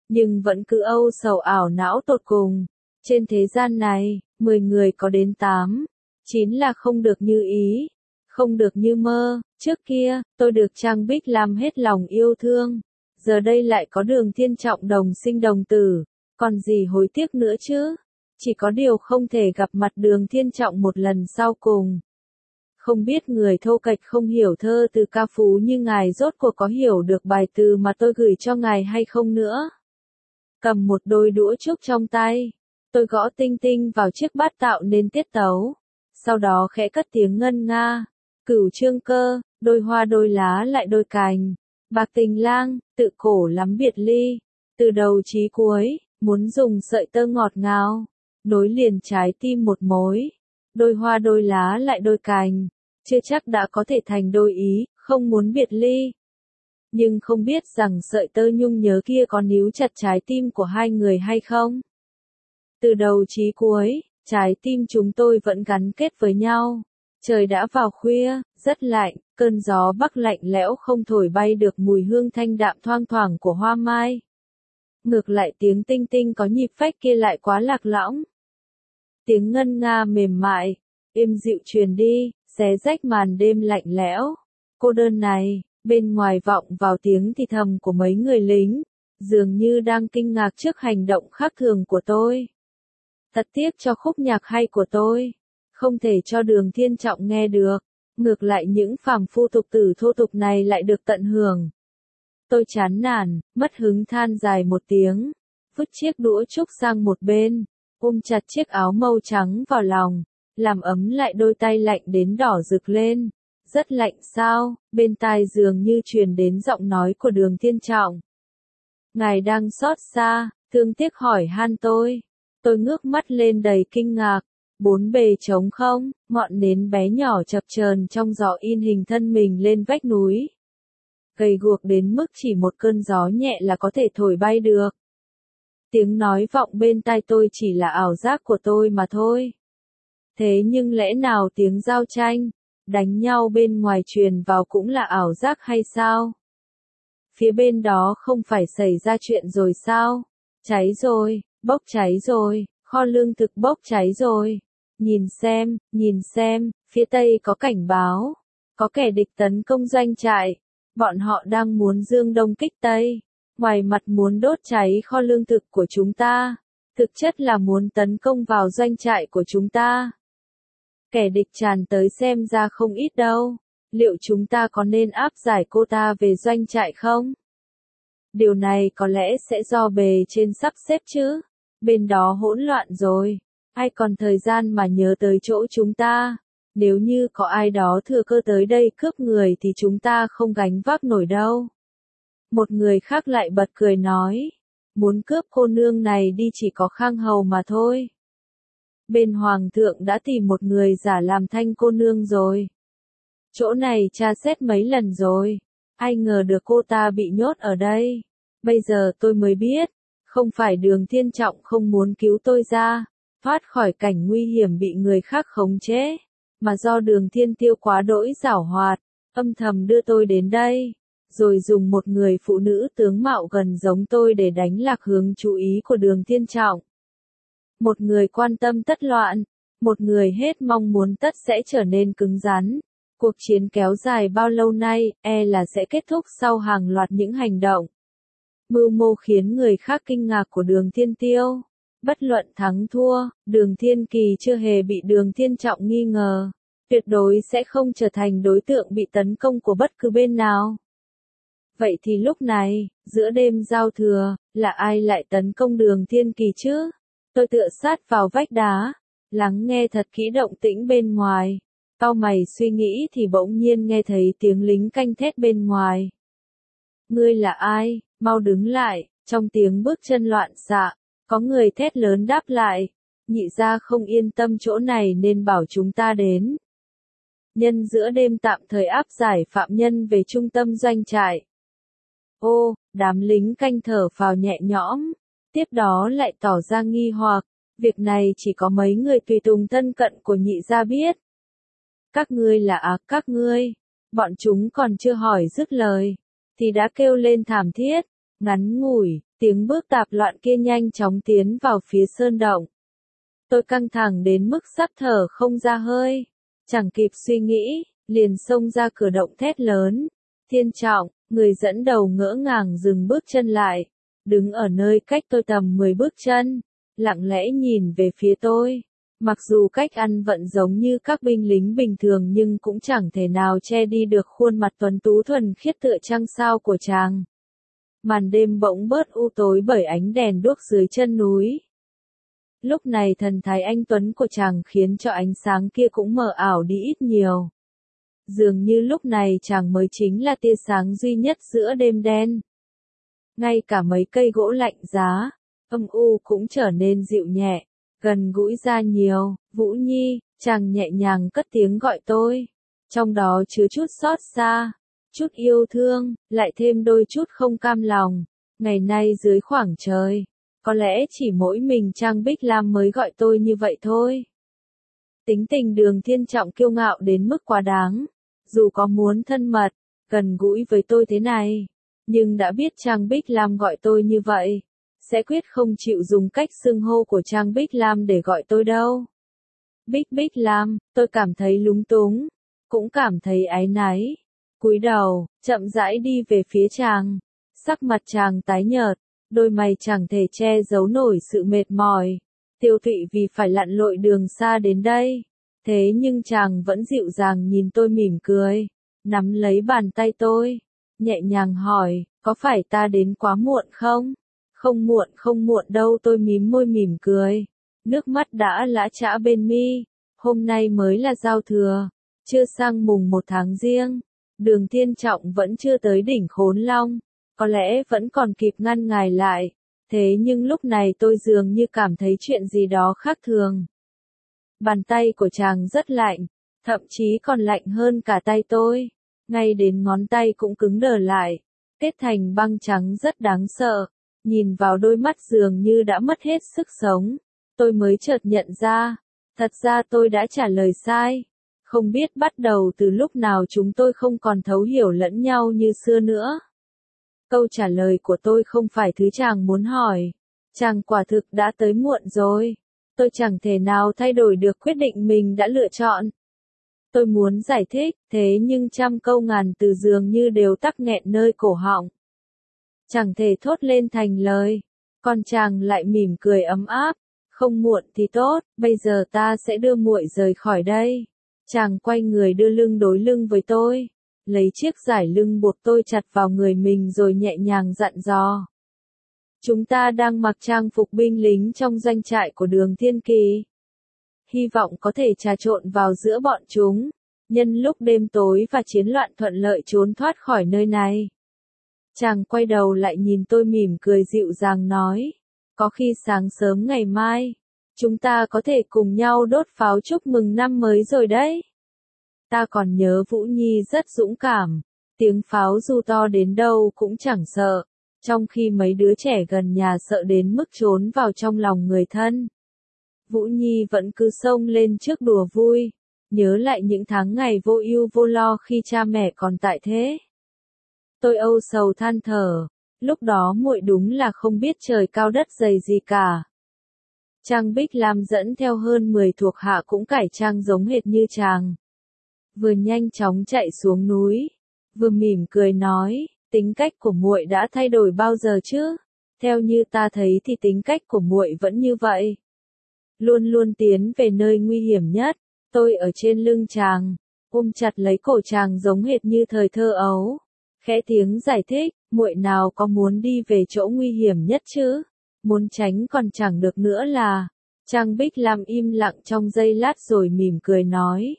nhưng vẫn cứ âu sầu ảo não tột cùng. Trên thế gian này, mười người có đến tám, chín là không được như ý, không được như mơ. Trước kia, tôi được Trang Bích làm hết lòng yêu thương, giờ đây lại có Đường Thiên Trọng đồng sinh đồng tử, còn gì hối tiếc nữa chứ? Chỉ có điều không thể gặp mặt Đường Thiên Trọng một lần sau cùng. Không biết người thô kệch không hiểu thơ từ ca phú như ngài rốt cuộc có hiểu được bài từ mà tôi gửi cho ngài hay không nữa. Cầm một đôi đũa trúc trong tay, tôi gõ tinh tinh vào chiếc bát tạo nên tiết tấu, sau đó khẽ cất tiếng ngân nga. Cửu trương cơ, đôi hoa đôi lá lại đôi cành, bạc tình lang, tự cổ lắm biệt ly, từ đầu chí cuối, muốn dùng sợi tơ ngọt ngào, nối liền trái tim một mối, đôi hoa đôi lá lại đôi cành, chưa chắc đã có thể thành đôi ý, không muốn biệt ly. Nhưng không biết rằng sợi tơ nhung nhớ kia có níu chặt trái tim của hai người hay không? Từ đầu chí cuối, trái tim chúng tôi vẫn gắn kết với nhau. Trời đã vào khuya, rất lạnh, cơn gió bắc lạnh lẽo không thổi bay được mùi hương thanh đạm thoang thoảng của hoa mai. Ngược lại tiếng tinh tinh có nhịp phách kia lại quá lạc lõng. Tiếng ngân nga mềm mại, êm dịu truyền đi, xé rách màn đêm lạnh lẽo. Cô đơn này, bên ngoài vọng vào tiếng thì thầm của mấy người lính, dường như đang kinh ngạc trước hành động khác thường của tôi. Thật tiếc cho khúc nhạc hay của tôi, không thể cho Đường Thiên Trọng nghe được, ngược lại những phàm phu tục tử thô tục này lại được tận hưởng. Tôi chán nản, mất hứng than dài một tiếng, vứt chiếc đũa trúc sang một bên, ôm chặt chiếc áo màu trắng vào lòng, làm ấm lại đôi tay lạnh đến đỏ rực lên. Rất lạnh sao? Bên tai dường như truyền đến giọng nói của Đường Thiên Trọng. Ngài đang xót xa, thương tiếc hỏi han tôi. Tôi ngước mắt lên đầy kinh ngạc. Bốn bề trống không, ngọn nến bé nhỏ chập chờn trong gió in hình thân mình lên vách núi. Gầy guộc đến mức chỉ một cơn gió nhẹ là có thể thổi bay được. Tiếng nói vọng bên tai tôi chỉ là ảo giác của tôi mà thôi. Thế nhưng lẽ nào tiếng giao tranh, đánh nhau bên ngoài truyền vào cũng là ảo giác hay sao? Phía bên đó không phải xảy ra chuyện rồi sao? Cháy rồi, bốc cháy rồi, kho lương thực bốc cháy rồi. Nhìn xem, nhìn xem, phía Tây có cảnh báo. Có kẻ địch tấn công doanh trại. Bọn họ đang muốn dương đông kích Tây. Ngoài mặt muốn đốt cháy kho lương thực của chúng ta. Thực chất là muốn tấn công vào doanh trại của chúng ta. Kẻ địch tràn tới xem ra không ít đâu. Liệu chúng ta có nên áp giải cô ta về doanh trại không? Điều này có lẽ sẽ do bề trên sắp xếp chứ. Bên đó hỗn loạn rồi. Ai còn thời gian mà nhớ tới chỗ chúng ta? Nếu như có ai đó thừa cơ tới đây cướp người thì chúng ta không gánh vác nổi đâu. Một người khác lại bật cười nói. Muốn cướp cô nương này đi chỉ có Khang Hầu mà thôi. Bên Hoàng thượng đã tìm một người giả làm Thanh cô nương rồi. Chỗ này tra xét mấy lần rồi. Ai ngờ được cô ta bị nhốt ở đây. Bây giờ tôi mới biết. Không phải Đường Thiên Trọng không muốn cứu tôi ra. Thoát khỏi cảnh nguy hiểm bị người khác khống chế. Mà do Đường Thiên Tiêu quá đỗi giảo hoạt. Âm thầm đưa tôi đến đây. Rồi dùng một người phụ nữ tướng mạo gần giống tôi để đánh lạc hướng chú ý của Đường Thiên Trọng. Một người quan tâm tất loạn, một người hết mong muốn tất sẽ trở nên cứng rắn. Cuộc chiến kéo dài bao lâu nay, e là sẽ kết thúc sau hàng loạt những hành động. Mưu mô khiến người khác kinh ngạc của Đường Thiên Tiêu. Bất luận thắng thua, Đường Thiên Kỳ chưa hề bị Đường Thiên Trọng nghi ngờ. Tuyệt đối sẽ không trở thành đối tượng bị tấn công của bất cứ bên nào. Vậy thì lúc này, giữa đêm giao thừa, là ai lại tấn công Đường Thiên Kỳ chứ? Tôi tựa sát vào vách đá, lắng nghe thật kỹ động tĩnh bên ngoài. Cau mày suy nghĩ thì bỗng nhiên nghe thấy tiếng lính canh thét bên ngoài. Ngươi là ai? Mau đứng lại, trong tiếng bước chân loạn xạ, có người thét lớn đáp lại. Nhị gia không yên tâm chỗ này nên bảo chúng ta đến. Nhân giữa đêm tạm thời áp giải phạm nhân về trung tâm doanh trại. Ô, đám lính canh thở phào nhẹ nhõm. Tiếp đó lại tỏ ra nghi hoặc, việc này chỉ có mấy người tùy tùng thân cận của nhị gia biết. Các ngươi là ác các ngươi, bọn chúng còn chưa hỏi dứt lời, thì đã kêu lên thảm thiết, ngắn ngủi, Tiếng bước tạp loạn kia nhanh chóng tiến vào phía sơn động. Tôi căng thẳng đến mức sắp thở không ra hơi. Chẳng kịp suy nghĩ, liền xông ra cửa động thét lớn. Thiên Trọng, người dẫn đầu ngỡ ngàng dừng bước chân lại. Đứng ở nơi cách tôi tầm mười bước chân. Lặng lẽ nhìn về phía tôi. Mặc dù cách ăn vận giống như các binh lính bình thường nhưng cũng chẳng thể nào che đi được khuôn mặt tuấn tú thuần khiết tựa trăng sao của chàng. Màn đêm bỗng bớt u tối bởi ánh đèn đuốc dưới chân núi. Lúc này thần thái anh tuấn của chàng khiến cho ánh sáng kia cũng mờ ảo đi ít nhiều. Dường như lúc này chàng mới chính là tia sáng duy nhất giữa đêm đen. Ngay cả mấy cây gỗ lạnh giá, âm u cũng trở nên dịu nhẹ, gần gũi ra nhiều. Vũ Nhi, chàng nhẹ nhàng cất tiếng gọi tôi. Trong đó chứa chút xót xa, chút yêu thương, lại thêm đôi chút không cam lòng. Ngày nay dưới khoảng trời, có lẽ chỉ mỗi mình Trang Bích Lam mới gọi tôi như vậy thôi. Tính tình Đường Thiên Trọng kiêu ngạo đến mức quá đáng. Dù có muốn thân mật, gần gũi với tôi thế này, nhưng đã biết Trang Bích Lam gọi tôi như vậy, sẽ quyết không chịu dùng cách xưng hô của Trang Bích Lam để gọi tôi đâu. Bích Bích Lam, tôi cảm thấy lúng túng, cũng cảm thấy áy náy. Cúi đầu, chậm rãi đi về phía chàng. Sắc mặt chàng tái nhợt, đôi mày chẳng thể che giấu nổi sự mệt mỏi, tiêu tụy vì phải lặn lội đường xa đến đây. Thế nhưng chàng vẫn dịu dàng nhìn tôi mỉm cười, nắm lấy bàn tay tôi, nhẹ nhàng hỏi, có phải ta đến quá muộn không? Không muộn không muộn đâu, tôi mím môi mỉm cười. Nước mắt đã lã chã bên mi. Hôm nay mới là giao thừa, chưa sang mùng một tháng Giêng. Đường Thiên Trọng vẫn chưa tới đỉnh Khốn Long, có lẽ vẫn còn kịp ngăn ngài lại. Thế nhưng lúc này tôi dường như cảm thấy chuyện gì đó khác thường. Bàn tay của chàng rất lạnh, thậm chí còn lạnh hơn cả tay tôi. Ngay đến ngón tay cũng cứng đờ lại, kết thành băng trắng rất đáng sợ. Nhìn vào đôi mắt dường như đã mất hết sức sống, tôi mới chợt nhận ra, thật ra tôi đã trả lời sai. Không biết bắt đầu từ lúc nào chúng tôi không còn thấu hiểu lẫn nhau như xưa nữa. Câu trả lời của tôi không phải thứ chàng muốn hỏi. Chàng quả thực đã tới muộn rồi. Tôi chẳng thể nào thay đổi được quyết định mình đã lựa chọn. Tôi muốn giải thích, thế nhưng trăm câu ngàn từ dường như đều tắc nghẹn nơi cổ họng. Chẳng thể thốt lên thành lời. Còn chàng lại mỉm cười ấm áp. Không muộn thì tốt, bây giờ ta sẽ đưa muội rời khỏi đây. Chàng quay người đưa lưng đối lưng với tôi, lấy chiếc giải lưng buộc tôi chặt vào người mình rồi nhẹ nhàng dặn dò. Chúng ta đang mặc trang phục binh lính trong doanh trại của Đường Thiên Kỳ. Hy vọng có thể trà trộn vào giữa bọn chúng, nhân lúc đêm tối và chiến loạn thuận lợi trốn thoát khỏi nơi này. Chàng quay đầu lại nhìn tôi mỉm cười dịu dàng nói, có khi sáng sớm ngày mai, chúng ta có thể cùng nhau đốt pháo chúc mừng năm mới rồi đấy. Ta còn nhớ Vũ Nhi rất dũng cảm, tiếng pháo dù to đến đâu cũng chẳng sợ, trong khi mấy đứa trẻ gần nhà sợ đến mức trốn vào trong lòng người thân. Vũ Nhi vẫn cứ xông lên trước đùa vui, nhớ lại những tháng ngày vô ưu vô lo khi cha mẹ còn tại thế. Tôi âu sầu than thở, lúc đó muội đúng là không biết trời cao đất dày gì cả. Trang Bích Lam dẫn theo hơn mười thuộc hạ cũng cải trang giống hệt như chàng. Vừa nhanh chóng chạy xuống núi, vừa mỉm cười nói, tính cách của muội đã thay đổi bao giờ chứ? Theo như ta thấy thì tính cách của muội vẫn như vậy. Luôn luôn tiến về nơi nguy hiểm nhất. Tôi ở trên lưng chàng, ôm chặt lấy cổ chàng giống hệt như thời thơ ấu. Khẽ tiếng giải thích, muội nào có muốn đi về chỗ nguy hiểm nhất chứ? Muốn tránh còn chẳng được nữa là. Trang Bích Lam im lặng trong giây lát rồi mỉm cười nói.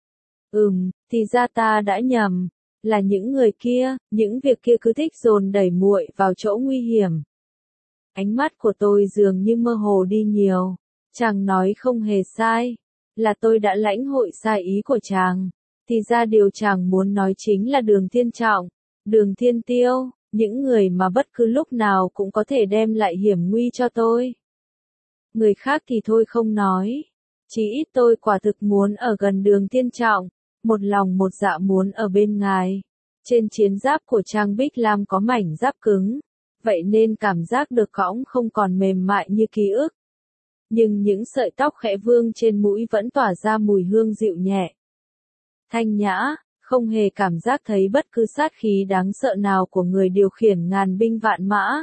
Ừm, thì ra ta đã nhầm, là những người kia, những việc kia cứ thích dồn đẩy muội vào chỗ nguy hiểm. Ánh mắt của tôi dường như mơ hồ đi nhiều, chàng nói không hề sai, là tôi đã lãnh hội sai ý của chàng. Thì ra điều chàng muốn nói chính là Đường Thiên Trọng, Đường Thiên Tiêu, những người mà bất cứ lúc nào cũng có thể đem lại hiểm nguy cho tôi. Người khác thì thôi không nói, chỉ ít tôi quả thực muốn ở gần Đường Thiên Trọng, một lòng một dạ muốn ở bên ngài. Trên chiến giáp của Trang Bích Lam có mảnh giáp cứng, vậy nên cảm giác được cõng không còn mềm mại như ký ức. Nhưng những sợi tóc khẽ vương trên mũi vẫn tỏa ra mùi hương dịu nhẹ. Thanh nhã, không hề cảm giác thấy bất cứ sát khí đáng sợ nào của người điều khiển ngàn binh vạn mã.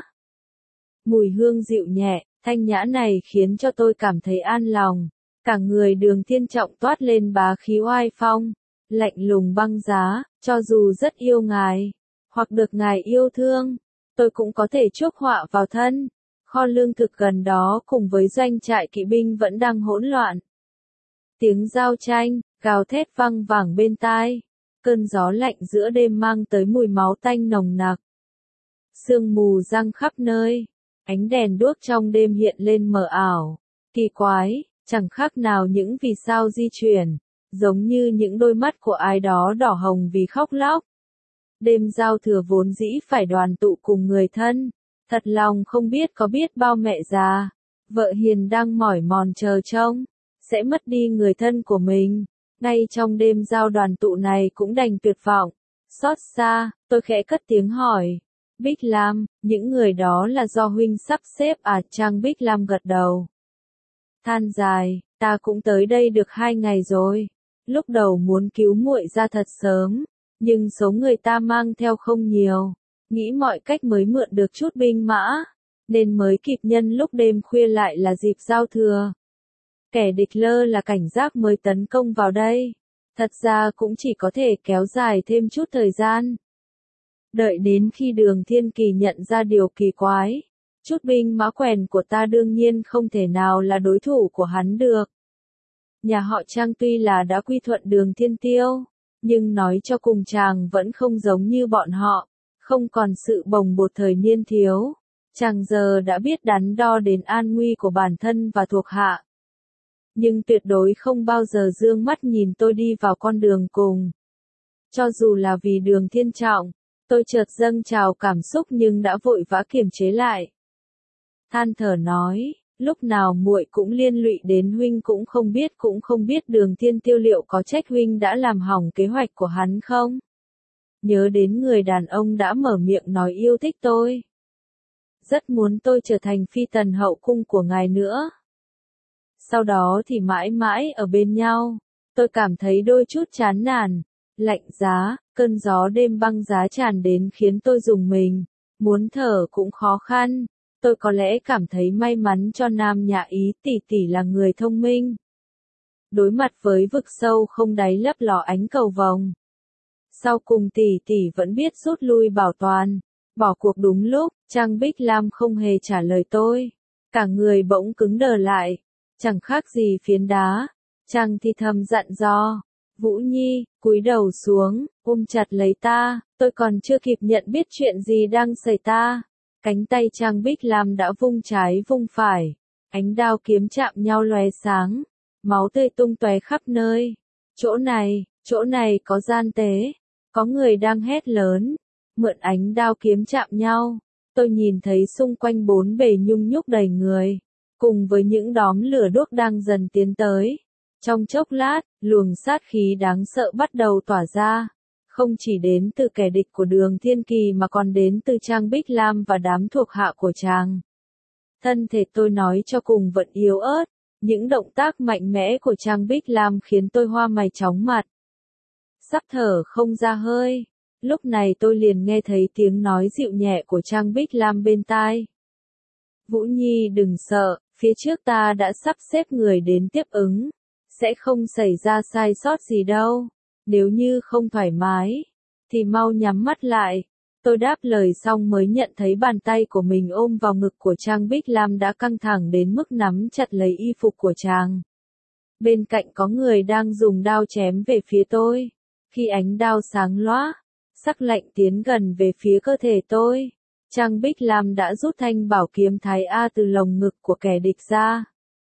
Mùi hương dịu nhẹ, thanh nhã này khiến cho tôi cảm thấy an lòng. Cả người Đường Thiên Trọng toát lên bá khí oai phong, lạnh lùng băng giá, cho dù rất yêu ngài, hoặc được ngài yêu thương, tôi cũng có thể chuốc họa vào thân. Kho lương thực gần đó cùng với doanh trại kỵ binh vẫn đang hỗn loạn. Tiếng giao tranh, gào thét vang vẳng bên tai. Cơn gió lạnh giữa đêm mang tới mùi máu tanh nồng nặc. Sương mù giăng khắp nơi. Ánh đèn đuốc trong đêm hiện lên mờ ảo. Kỳ quái, chẳng khác nào những vì sao di chuyển. Giống như những đôi mắt của ai đó đỏ hồng vì khóc lóc. Đêm giao thừa vốn dĩ phải đoàn tụ cùng người thân. Thật lòng không biết có biết bao mẹ già, vợ hiền đang mỏi mòn chờ trông, sẽ mất đi người thân của mình. Ngay trong đêm giao đoàn tụ này cũng đành tuyệt vọng. Xót xa, tôi khẽ cất tiếng hỏi. Bích Lam, những người đó là do huynh sắp xếp à? Trang Bích Lam gật đầu. Than dài, ta cũng tới đây được hai ngày rồi. Lúc đầu muốn cứu muội ra thật sớm, nhưng số người ta mang theo không nhiều. Nghĩ mọi cách mới mượn được chút binh mã, nên mới kịp nhân lúc đêm khuya lại là dịp giao thừa. Kẻ địch lơ là cảnh giác mới tấn công vào đây. Thật ra cũng chỉ có thể kéo dài thêm chút thời gian. Đợi đến khi Đường Thiên Kỳ nhận ra điều kỳ quái. Chút binh mã quèn của ta đương nhiên không thể nào là đối thủ của hắn được. Nhà họ Trang tuy là đã quy thuận Đường Thiên Tiêu, nhưng nói cho cùng chàng vẫn không giống như bọn họ. Không còn sự bồng bột thời niên thiếu, chàng giờ đã biết đắn đo đến an nguy của bản thân và thuộc hạ. Nhưng tuyệt đối không bao giờ dương mắt nhìn tôi đi vào con đường cùng. Cho dù là vì Đường Thiên Trọng, tôi chợt dâng trào cảm xúc nhưng đã vội vã kiềm chế lại. Than thở nói, lúc nào muội cũng liên lụy đến huynh cũng không biết cũng không biết Đường Thiên Tiêu liệu có trách huynh đã làm hỏng kế hoạch của hắn không? Nhớ đến người đàn ông đã mở miệng nói yêu thích tôi. Rất muốn tôi trở thành phi tần hậu cung của ngài nữa. Sau đó thì mãi mãi ở bên nhau. Tôi cảm thấy đôi chút chán nản, lạnh giá, cơn gió đêm băng giá tràn đến khiến tôi rùng mình. Muốn thở cũng khó khăn. Tôi có lẽ cảm thấy may mắn cho nam nhà Ý tỷ tỷ là người thông minh. Đối mặt với vực sâu không đáy lấp ló ánh cầu vồng. Sau cùng tỷ tỷ vẫn biết rút lui bảo toàn, bỏ cuộc đúng lúc. Trang Bích Lam không hề trả lời tôi. Cả người bỗng cứng đờ lại, chẳng khác gì phiến đá. Trang thì thầm dặn dò. Vũ Nhi, cúi đầu xuống, ôm chặt lấy ta, tôi còn chưa kịp nhận biết chuyện gì đang xảy ta. Cánh tay Trang Bích Lam đã vung trái vung phải, ánh đao kiếm chạm nhau lóe sáng, máu tươi tung tóe khắp nơi. Chỗ này, chỗ này có gian tế, có người đang hét lớn, mượn ánh đao kiếm chạm nhau. Tôi nhìn thấy xung quanh bốn bề nhung nhúc đầy người, cùng với những đóm lửa đuốc đang dần tiến tới. Trong chốc lát, luồng sát khí đáng sợ bắt đầu tỏa ra. Không chỉ đến từ kẻ địch của Đường Thiên Kỳ mà còn đến từ Trang Bích Lam và đám thuộc hạ của chàng. Thân thể tôi nói cho cùng vẫn yếu ớt, những động tác mạnh mẽ của Trang Bích Lam khiến tôi hoa mày chóng mặt. Sắp thở không ra hơi, lúc này tôi liền nghe thấy tiếng nói dịu nhẹ của Trang Bích Lam bên tai. Vũ Nhi đừng sợ, phía trước ta đã sắp xếp người đến tiếp ứng, sẽ không xảy ra sai sót gì đâu. Nếu như không thoải mái, thì mau nhắm mắt lại. Tôi đáp lời xong mới nhận thấy bàn tay của mình ôm vào ngực của Trang Bích Lam đã căng thẳng đến mức nắm chặt lấy y phục của chàng. Bên cạnh có người đang dùng đao chém về phía tôi. Khi ánh đao sáng lóa, sắc lạnh tiến gần về phía cơ thể tôi, Trang Bích Lam đã rút thanh bảo kiếm Thái A từ lồng ngực của kẻ địch ra.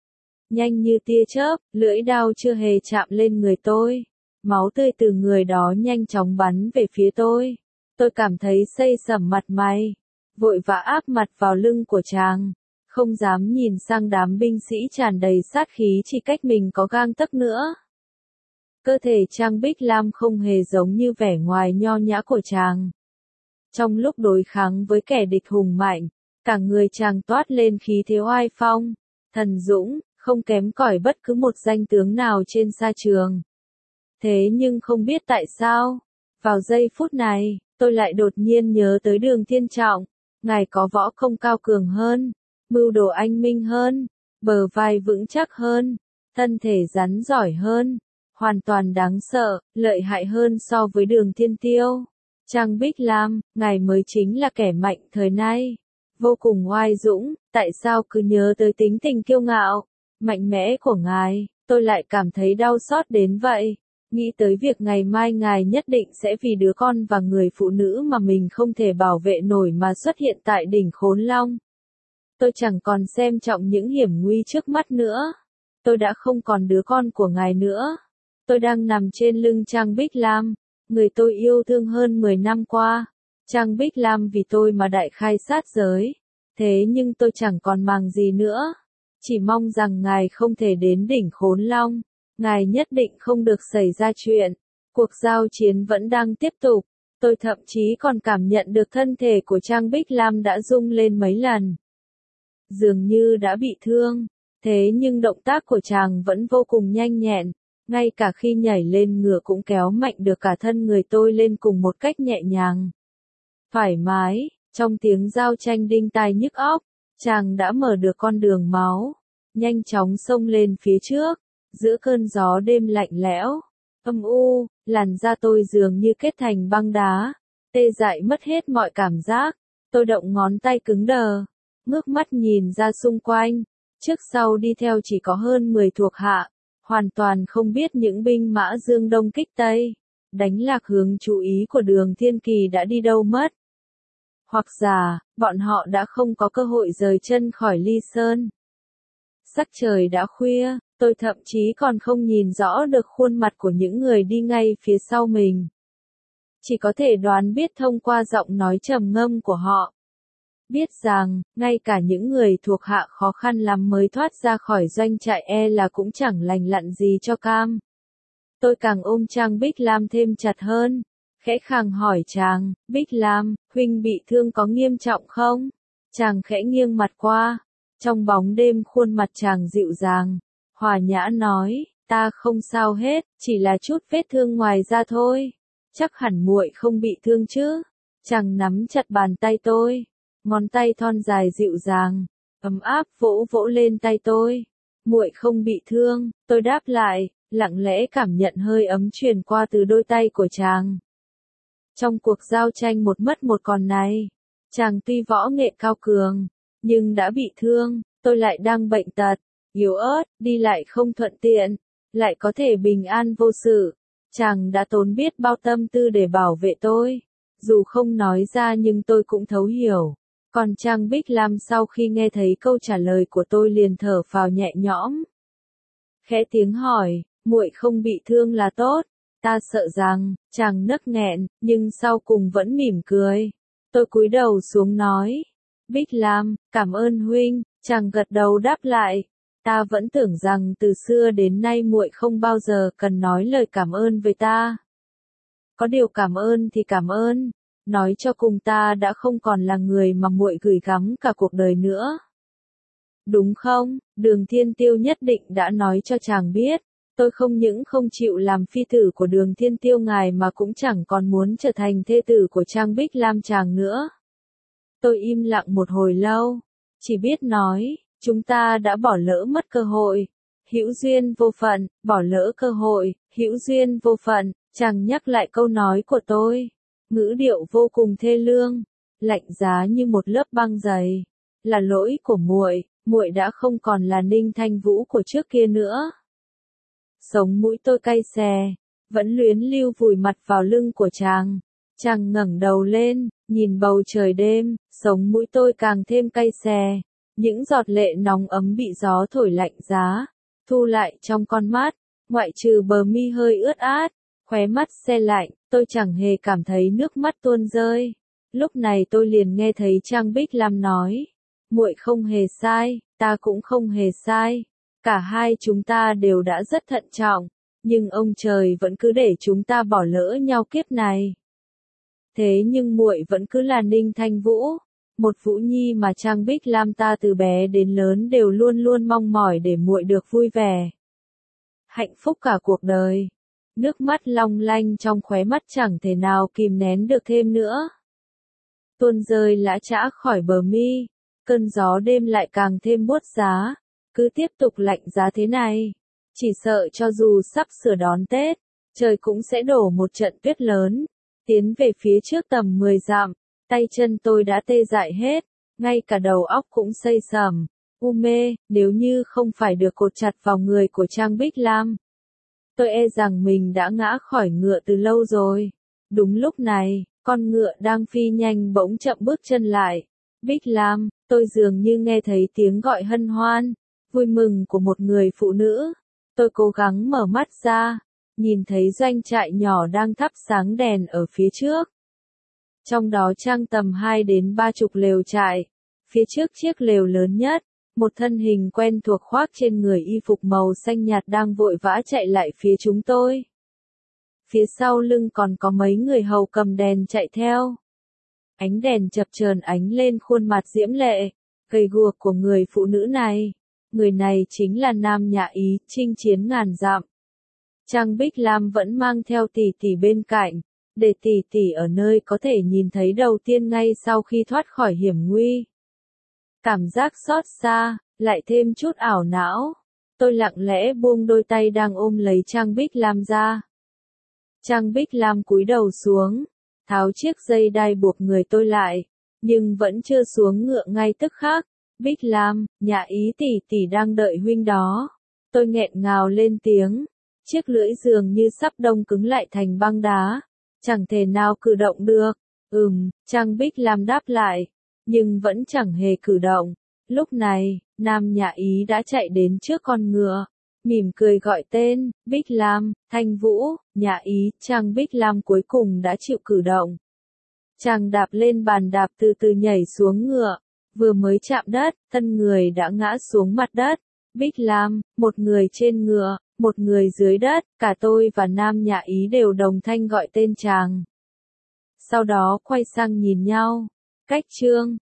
Nhanh như tia chớp, lưỡi đao chưa hề chạm lên người tôi. Máu tươi từ người đó nhanh chóng bắn về phía tôi. Tôi cảm thấy xây sẩm mặt mày, vội vã áp mặt vào lưng của chàng, không dám nhìn sang đám binh sĩ tràn đầy sát khí chỉ cách mình có gang tấc nữa. Cơ thể Trang Bích Lam không hề giống như vẻ ngoài nho nhã của chàng. Trong lúc đối kháng với kẻ địch hùng mạnh, cả người chàng toát lên khí thế oai phong, thần dũng, không kém cỏi bất cứ một danh tướng nào trên sa trường. Thế nhưng không biết tại sao, vào giây phút này, tôi lại đột nhiên nhớ tới Đường Thiên Trọng. Ngài có võ công cao cường hơn, mưu đồ anh minh hơn, bờ vai vững chắc hơn, thân thể rắn giỏi hơn, hoàn toàn đáng sợ, lợi hại hơn so với Đường Thiên Tiêu. Trang Bích Lam, ngài mới chính là kẻ mạnh thời nay, vô cùng oai dũng, tại sao cứ nhớ tới tính tình kiêu ngạo, mạnh mẽ của ngài, tôi lại cảm thấy đau xót đến vậy. Nghĩ tới việc ngày mai ngài nhất định sẽ vì đứa con và người phụ nữ mà mình không thể bảo vệ nổi mà xuất hiện tại đỉnh Khốn Long. Tôi chẳng còn xem trọng những hiểm nguy trước mắt nữa. Tôi đã không còn đứa con của ngài nữa. Tôi đang nằm trên lưng Trang Bích Lam, người tôi yêu thương hơn mười năm qua. Trang Bích Lam vì tôi mà đại khai sát giới. Thế nhưng tôi chẳng còn màng gì nữa. Chỉ mong rằng ngài không thể đến đỉnh Khốn Long. Ngài nhất định không được xảy ra chuyện. Cuộc giao chiến vẫn đang tiếp tục. Tôi thậm chí còn cảm nhận được thân thể của Trang Bích Lam đã rung lên mấy lần. Dường như đã bị thương. Thế nhưng động tác của chàng vẫn vô cùng nhanh nhẹn. Ngay cả khi nhảy lên ngựa cũng kéo mạnh được cả thân người tôi lên cùng một cách nhẹ nhàng. Thoải mái, trong tiếng giao tranh đinh tai nhức óc, chàng đã mở được con đường máu. Nhanh chóng xông lên phía trước. Giữa cơn gió đêm lạnh lẽo, âm u, làn da tôi dường như kết thành băng đá, tê dại mất hết mọi cảm giác. Tôi động ngón tay cứng đờ, ngước mắt nhìn ra xung quanh, trước sau đi theo chỉ có hơn mười thuộc hạ, hoàn toàn không biết những binh mã dương đông kích tây, đánh lạc hướng chú ý của Đường Thiên Kỳ đã đi đâu mất. Hoặc giả, bọn họ đã không có cơ hội rời chân khỏi Ly Sơn. Sắc trời đã khuya. Tôi thậm chí còn không nhìn rõ được khuôn mặt của những người đi ngay phía sau mình. Chỉ có thể đoán biết thông qua giọng nói trầm ngâm của họ. Biết rằng, ngay cả những người thuộc hạ khó khăn lắm mới thoát ra khỏi doanh trại e là cũng chẳng lành lặn gì cho cam. Tôi càng ôm Trang Bích Lam thêm chặt hơn. Khẽ khàng hỏi chàng, Bích Lam, huynh bị thương có nghiêm trọng không? Chàng khẽ nghiêng mặt qua. Trong bóng đêm khuôn mặt chàng dịu dàng. Hòa nhã nói, ta không sao hết, chỉ là chút vết thương ngoài da thôi. Chắc hẳn muội không bị thương chứ. Chàng nắm chặt bàn tay tôi, ngón tay thon dài dịu dàng, ấm áp vỗ vỗ lên tay tôi. Muội không bị thương, tôi đáp lại, lặng lẽ cảm nhận hơi ấm truyền qua từ đôi tay của chàng. Trong cuộc giao tranh một mất một còn này, chàng tuy võ nghệ cao cường, nhưng đã bị thương, tôi lại đang bệnh tật. Yếu ớt, đi lại không thuận tiện, lại có thể bình an vô sự. Chàng đã tốn biết bao tâm tư để bảo vệ tôi. Dù không nói ra nhưng tôi cũng thấu hiểu. Còn Trang Bích Lam sau khi nghe thấy câu trả lời của tôi liền thở phào nhẹ nhõm. Khẽ tiếng hỏi, muội không bị thương là tốt. Ta sợ rằng, chàng nấc nghẹn, nhưng sau cùng vẫn mỉm cười. Tôi cúi đầu xuống nói. Bích Lam, cảm ơn huynh. Chàng gật đầu đáp lại. Ta vẫn tưởng rằng từ xưa đến nay muội không bao giờ cần nói lời cảm ơn với ta. Có điều cảm ơn thì cảm ơn, nói cho cùng ta đã không còn là người mà muội gửi gắm cả cuộc đời nữa. Đúng không? Đường Thiên Tiêu nhất định đã nói cho chàng biết, tôi không những không chịu làm phi tử của Đường Thiên Tiêu ngài mà cũng chẳng còn muốn trở thành thê tử của Trang Bích Lam chàng nữa. Tôi im lặng một hồi lâu, chỉ biết nói. Chúng ta đã bỏ lỡ mất cơ hội. Hữu duyên vô phận, bỏ lỡ cơ hội, hữu duyên vô phận, chàng nhắc lại câu nói của tôi. Ngữ điệu vô cùng thê lương, lạnh giá như một lớp băng dày. Là lỗi của muội, muội đã không còn là Ninh Thanh Vũ của trước kia nữa. Sống mũi tôi cay xè, vẫn luyến lưu vùi mặt vào lưng của chàng. Chàng ngẩng đầu lên, nhìn bầu trời đêm, sống mũi tôi càng thêm cay xè. Những giọt lệ nóng ấm bị gió thổi lạnh giá, thu lại trong con mắt, ngoại trừ bờ mi hơi ướt át, khóe mắt se lạnh, tôi chẳng hề cảm thấy nước mắt tuôn rơi. Lúc này tôi liền nghe thấy Trang Bích Lam nói, muội không hề sai, ta cũng không hề sai, cả hai chúng ta đều đã rất thận trọng, nhưng ông trời vẫn cứ để chúng ta bỏ lỡ nhau kiếp này. Thế nhưng muội vẫn cứ là Ninh Thanh Vũ, một Vũ Nhi mà Trang Bích Lam ta từ bé đến lớn đều luôn luôn mong mỏi để muội được vui vẻ. Hạnh phúc cả cuộc đời. Nước mắt long lanh trong khóe mắt chẳng thể nào kìm nén được thêm nữa. Tuôn rơi lã chã khỏi bờ mi, cơn gió đêm lại càng thêm buốt giá, cứ tiếp tục lạnh giá thế này. Chỉ sợ cho dù sắp sửa đón Tết, trời cũng sẽ đổ một trận tuyết lớn. Tiến về phía trước tầm mười dặm, tay chân tôi đã tê dại hết, ngay cả đầu óc cũng xây sầm, u mê, nếu như không phải được cột chặt vào người của Trang Bích Lam. Tôi e rằng mình đã ngã khỏi ngựa từ lâu rồi. Đúng lúc này, con ngựa đang phi nhanh bỗng chậm bước chân lại. Bích Lam, tôi dường như nghe thấy tiếng gọi hân hoan, vui mừng của một người phụ nữ. Tôi cố gắng mở mắt ra, nhìn thấy doanh trại nhỏ đang thắp sáng đèn ở phía trước. Trong đó trang tầm hai đến ba chục lều trại. Phía trước chiếc lều lớn nhất, một thân hình quen thuộc khoác trên người y phục màu xanh nhạt đang vội vã chạy lại phía chúng tôi. Phía sau lưng còn có mấy người hầu cầm đèn chạy theo. Ánh đèn chập chờn ánh lên khuôn mặt diễm lệ, gầy guộc của người phụ nữ này. Người này chính là Nam Nhã Ý, chinh chiến ngàn dặm. Trang Bích Lam vẫn mang theo tỷ tỷ bên cạnh, để tỷ tỷ ở nơi có thể nhìn thấy đầu tiên ngay sau khi thoát khỏi hiểm nguy. Cảm giác xót xa, lại thêm chút ảo não. Tôi lặng lẽ buông đôi tay đang ôm lấy Trang Bích Lam ra. Trang Bích Lam cúi đầu xuống, tháo chiếc dây đai buộc người tôi lại, nhưng vẫn chưa xuống ngựa ngay tức khắc. Bích Lam, Nhã Ý tỷ tỷ đang đợi huynh đó. Tôi nghẹn ngào lên tiếng, chiếc lưỡi dường như sắp đông cứng lại thành băng đá, chẳng thể nào cử động được. Ừm, Trang Bích Lam đáp lại, nhưng vẫn chẳng hề cử động. Lúc này, Nam Nhã Ý đã chạy đến trước con ngựa, mỉm cười gọi tên, Bích Lam, Thanh Vũ, Nhã Ý. Trang Bích Lam cuối cùng đã chịu cử động. Chàng đạp lên bàn đạp từ từ nhảy xuống ngựa, vừa mới chạm đất, thân người đã ngã xuống mặt đất. Bích Lam, một người trên ngựa, một người dưới đất, cả tôi và Nam Nhã Ý đều đồng thanh gọi tên chàng. Sau đó quay sang nhìn nhau. Cách chương